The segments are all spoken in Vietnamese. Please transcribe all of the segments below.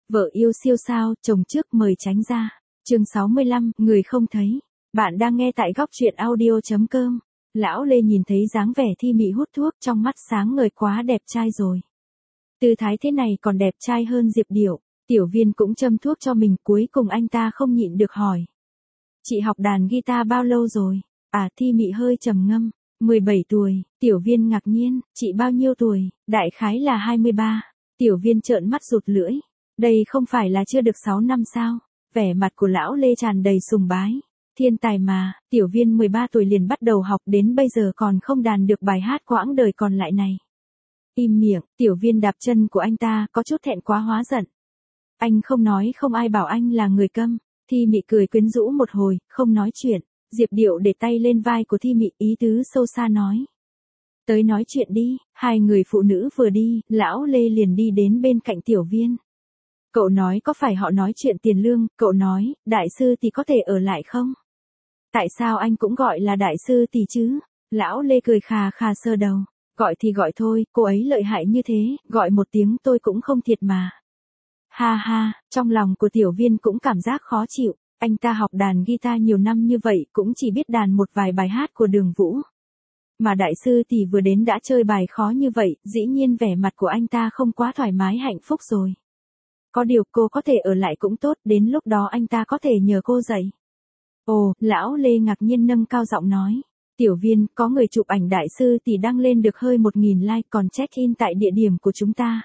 Vợ yêu siêu sao, chồng trước mời tránh ra. Chương 65, người không thấy. Bạn đang nghe tại góc truyện audio.com. Lão Lê nhìn thấy dáng vẻ Thi Mị hút thuốc, trong mắt sáng ngời, quá đẹp trai rồi. Tư thái thế này còn đẹp trai hơn Diệp Điểu. Tiểu Viên cũng châm thuốc cho mình, cuối cùng anh ta không nhịn được hỏi. Chị học đàn guitar bao lâu rồi? Thi Mị hơi trầm ngâm. 17 tuổi, Tiểu Viên ngạc nhiên, chị bao nhiêu tuổi? Đại khái là 23. Tiểu Viên trợn mắt rụt lưỡi. Đây không phải là chưa được 6 năm sao? Vẻ mặt của lão Lê tràn đầy sùng bái. Thiên tài mà, Tiểu Viên 13 tuổi liền bắt đầu học, đến bây giờ còn không đàn được bài hát quãng đời còn lại này. Im miệng, Tiểu Viên đạp chân của anh ta, có chút thẹn quá hóa giận. Anh không nói không ai bảo anh là người câm. Thi Mị cười quyến rũ một hồi, không nói chuyện. Diệp Điểu để tay lên vai của Thi Mị, ý tứ sâu xa nói. Tới nói chuyện đi. Hai người phụ nữ vừa đi, lão Lê liền đi đến bên cạnh Tiểu Viên. Cậu nói có phải họ nói chuyện tiền lương, cậu nói, đại sư thì có thể ở lại không? Tại sao anh cũng gọi là đại sư tỷ chứ? Lão Lê cười khà khà sơ đầu. Gọi thì gọi thôi, cô ấy lợi hại như thế, gọi một tiếng tôi cũng không thiệt mà. Ha ha, trong lòng của Tiểu Viên cũng cảm giác khó chịu. Anh ta học đàn guitar nhiều năm như vậy cũng chỉ biết đàn một vài bài hát của Đường Vũ. Mà đại sư tỷ vừa đến đã chơi bài khó như vậy, dĩ nhiên vẻ mặt của anh ta không quá thoải mái hạnh phúc rồi. Có điều cô có thể ở lại cũng tốt, đến lúc đó anh ta có thể nhờ cô dạy. Ồ, lão Lê ngạc nhiên nâng cao giọng nói. Tiểu Viên, có người chụp ảnh đại sư tỷ đăng lên được hơi 1.000 like, còn check-in tại địa điểm của chúng ta.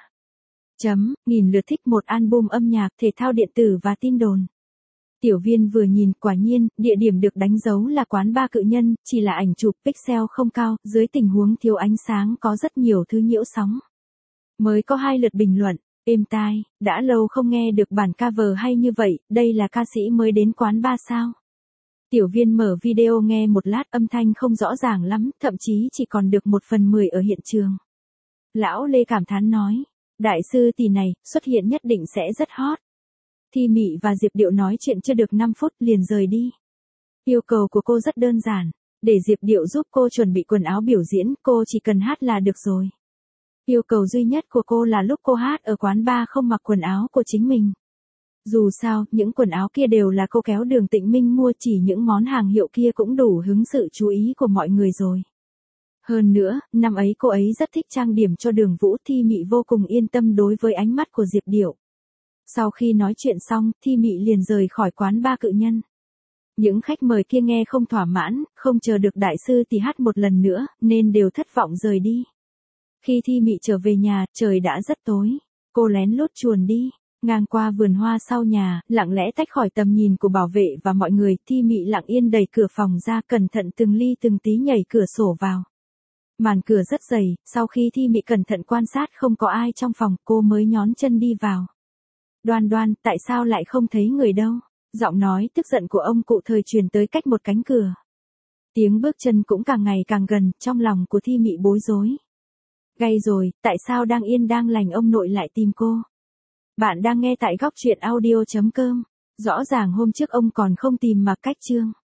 Nghìn lượt thích, một album âm nhạc, thể thao điện tử và tin đồn. Tiểu Viên vừa nhìn, quả nhiên, địa điểm được đánh dấu là quán ba cự nhân, chỉ là ảnh chụp pixel không cao, dưới tình huống thiếu ánh sáng có rất nhiều thứ nhiễu sóng. Mới có 2 lượt bình luận. Êm tai, đã lâu không nghe được bản cover hay như vậy, đây là ca sĩ mới đến quán ba sao? Tiểu Viên mở video nghe một lát, âm thanh không rõ ràng lắm, thậm chí chỉ còn được 1/10 ở hiện trường. Lão Lê cảm thán nói, đại sư tỷ này, xuất hiện nhất định sẽ rất hot. Thi Mị và Diệp Điểu nói chuyện chưa được 5 phút liền rời đi. Yêu cầu của cô rất đơn giản, để Diệp Điểu giúp cô chuẩn bị quần áo biểu diễn, cô chỉ cần hát là được rồi. Yêu cầu duy nhất của cô là lúc cô hát ở quán bar không mặc quần áo của chính mình. Dù sao, những quần áo kia đều là cô kéo Đường Tịnh Minh mua, chỉ những món hàng hiệu kia cũng đủ hứng sự chú ý của mọi người rồi. Hơn nữa, năm ấy cô ấy rất thích trang điểm cho Đường Vũ. Thi Mị vô cùng yên tâm đối với ánh mắt của Diệp Điểu. Sau khi nói chuyện xong, Thi Mị liền rời khỏi quán ba cự nhân. Những khách mời kia nghe không thỏa mãn, không chờ được đại sư thì hát một lần nữa, nên đều thất vọng rời đi. Khi Thi Mị trở về nhà, trời đã rất tối. Cô lén lút chuồn đi, ngang qua vườn hoa sau nhà, lặng lẽ tách khỏi tầm nhìn của bảo vệ và mọi người. Thi Mị lặng yên đẩy cửa phòng ra, cẩn thận từng ly từng tí nhảy cửa sổ vào. Màn cửa rất dày, sau khi Thi Mị cẩn thận quan sát không có ai trong phòng, cô mới nhón chân đi vào. Đoan Đoan, tại sao lại không thấy người đâu? Giọng nói tức giận của ông cụ Thời truyền tới cách một cánh cửa. Tiếng bước chân cũng càng ngày càng gần, trong lòng của Thi Mị bối rối. Gay rồi, tại sao đang yên đang lành ông nội lại tìm cô? Bạn đang nghe tại góc truyện audio.com. Rõ ràng hôm trước ông còn không tìm mà cách chương.